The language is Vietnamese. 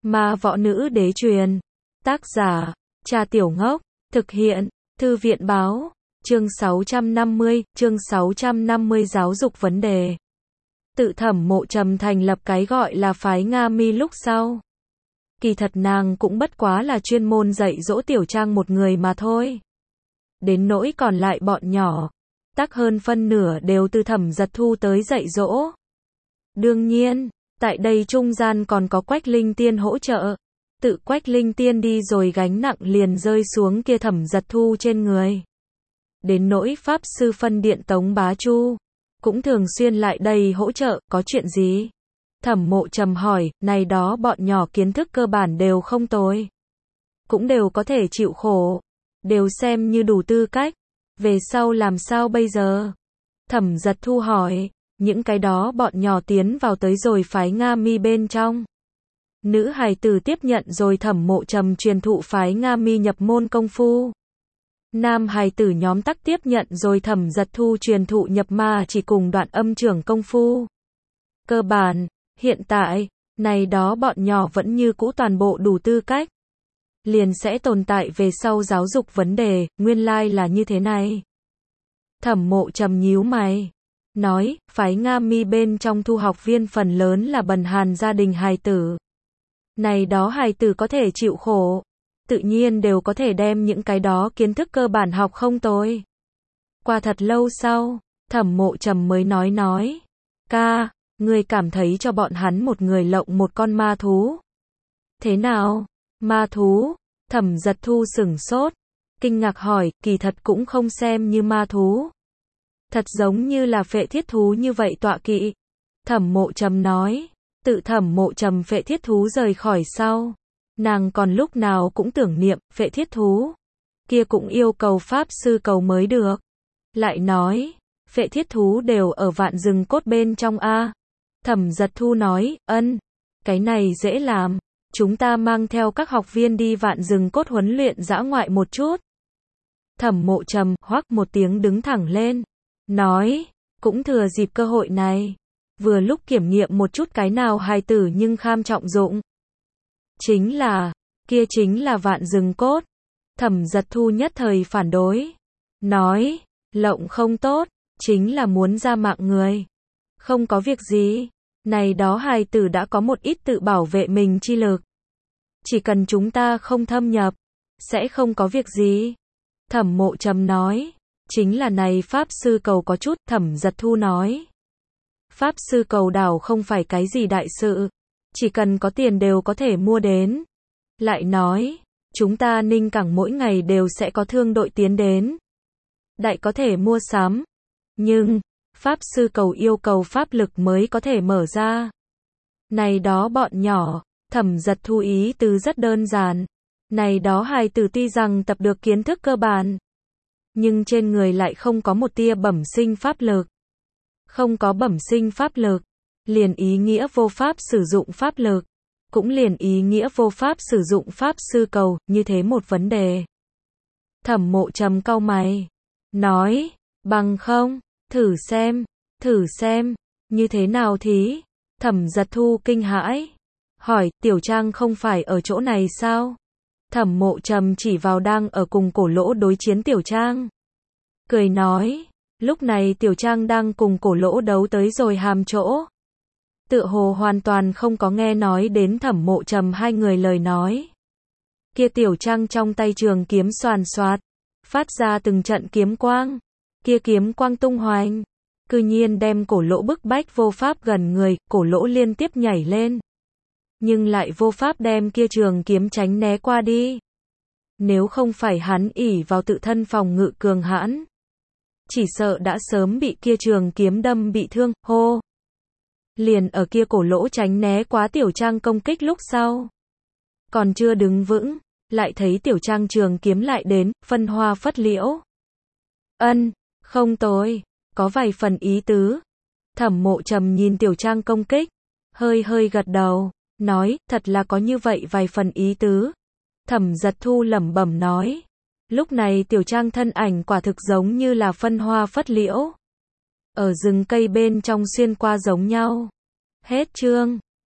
Ma võ nữ đế truyền. Tác giả, Trà Tiểu Ngốc. Thực hiện, Thư viện báo. Chương 650 giáo dục vấn đề. Tự Thẩm Mộ Trầm thành lập cái gọi là phái Nga Mi lúc sau. Kỳ thật nàng cũng bất quá là chuyên môn dạy dỗ Tiểu Trang một người mà thôi. Đến nỗi còn lại bọn nhỏ, tắc hơn phân nửa đều từ Thẩm Giật Thu tới dạy dỗ. Đương nhiên, tại đây trung gian còn có Quách Linh Tiên hỗ trợ. Tự Quách Linh Tiên đi rồi gánh nặng liền rơi xuống kia Thẩm Giật Thu trên người. Đến nỗi Pháp Sư phân điện Tống Bá Chu, cũng thường xuyên lại đây hỗ trợ, có chuyện gì? Thẩm Mộ Trầm hỏi, này đó bọn nhỏ kiến thức cơ bản đều không tồi. Cũng đều có thể chịu khổ, đều xem như đủ tư cách. Về sau làm sao bây giờ? Thẩm Giật Thu hỏi, những cái đó bọn nhỏ tiến vào tới rồi phái Nga Mi bên trong. Nữ hài tử tiếp nhận rồi Thẩm Mộ Trầm truyền thụ phái Nga Mi nhập môn công phu. Nam hài tử nhóm tắc tiếp nhận rồi Thẩm Giật Thu truyền thụ nhập ma chỉ cùng đoạn âm trưởng công phu. Cơ bản, hiện tại, này đó bọn nhỏ vẫn như cũ toàn bộ đủ tư cách. Liền sẽ tồn tại về sau giáo dục vấn đề, nguyên lai là như thế này. Thẩm Mộ Trầm nhíu mày, nói, phái Nga Mi bên trong thu học viên phần lớn là bần hàn gia đình hài tử. Này đó hài tử có thể chịu khổ, tự nhiên đều có thể đem những cái đó kiến thức cơ bản học không tồi. Qua thật lâu sau, Thẩm Mộ Trầm mới nói, ca, ngươi cảm thấy cho bọn hắn một người lộng một con ma thú. Thế nào? Ma thú? Thẩm Giật Thu sửng sốt, kinh ngạc hỏi, kỳ thật cũng không xem như ma thú. Thật giống như là phệ thiết thú như vậy tọa kỵ. Thẩm Mộ Trầm nói, tự Thẩm Mộ Trầm phệ thiết thú rời khỏi sau. Nàng còn lúc nào cũng tưởng niệm, phệ thiết thú. Kia cũng yêu cầu Pháp Sư cầu mới được. Lại nói, phệ thiết thú đều ở Vạn Rừng Cốt bên trong a. Thẩm Giật Thu nói, ân, cái này dễ làm. Chúng ta mang theo các học viên đi Vạn Rừng Cốt huấn luyện dã ngoại một chút. Thẩm Mộ Trầm, hoắc một tiếng đứng thẳng lên. Nói, cũng thừa dịp cơ hội này. Vừa lúc kiểm nghiệm một chút cái nào hài tử nhưng kham trọng dụng. Kia chính là Vạn Rừng Cốt. Thẩm Giật Thu nhất thời phản đối. Nói, lộng không tốt, chính là muốn ra mạng người. Không có việc gì, này đó hài tử đã có một ít tự bảo vệ mình chi lực. Chỉ cần chúng ta không thâm nhập, sẽ không có việc gì. Thẩm Mộ Trầm nói, chính là này Pháp Sư cầu có chút, Thẩm Giật Thu nói. Pháp Sư cầu đảo không phải cái gì đại sự, chỉ cần có tiền đều có thể mua đến. Lại nói, chúng ta Ninh Cảng mỗi ngày đều sẽ có thương đội tiến đến. Đại có thể mua sắm, nhưng, Pháp Sư cầu yêu cầu pháp lực mới có thể mở ra. Này đó bọn nhỏ, Thẩm Giật Thu ý tứ rất đơn giản. Này đó hài tử tuy rằng tập được kiến thức cơ bản, nhưng trên người lại không có một tia bẩm sinh pháp lực. Không có bẩm sinh pháp lực, liền ý nghĩa vô pháp sử dụng pháp lực, cũng liền ý nghĩa vô pháp sử dụng Pháp Sư cầu, như thế một vấn đề. Thẩm Mộ Trầm cau mày, nói, bằng không, thử xem, như thế nào thí? Thẩm Giật Thu kinh hãi, hỏi, Tiểu Trang không phải ở chỗ này sao? Thẩm Mộ Trầm chỉ vào đang ở cùng Cổ Lỗ đối chiến Tiểu Trang. Cười nói, lúc này Tiểu Trang đang cùng Cổ Lỗ đấu tới rồi hàm chỗ. Tựa hồ hoàn toàn không có nghe nói đến Thẩm Mộ Trầm hai người lời nói. Kia Tiểu Trang trong tay trường kiếm xoàn xoạt, phát ra từng trận kiếm quang. Kia kiếm quang tung hoành, cư nhiên đem Cổ Lỗ bức bách vô pháp gần người, Cổ Lỗ liên tiếp nhảy lên. Nhưng lại vô pháp đem kia trường kiếm tránh né qua đi. Nếu không phải hắn ỷ vào tự thân phòng ngự cường hãn, chỉ sợ đã sớm bị kia trường kiếm đâm bị thương, hô. Liền ở kia Cổ Lỗ tránh né quá Tiểu Trang công kích lúc sau. Còn chưa đứng vững, lại thấy Tiểu Trang trường kiếm lại đến, phân hoa phất liễu. Ân, không tồi, có vài phần ý tứ. Thẩm Mộ Trầm nhìn Tiểu Trang công kích, hơi gật đầu, nói, thật là có như vậy vài phần ý tứ. Thẩm Giật Thu lẩm bẩm nói. Lúc này Tiểu Trang thân ảnh quả thực giống như là phân hoa phất liễu. Ở rừng cây bên trong xuyên qua giống nhau. Hết chương.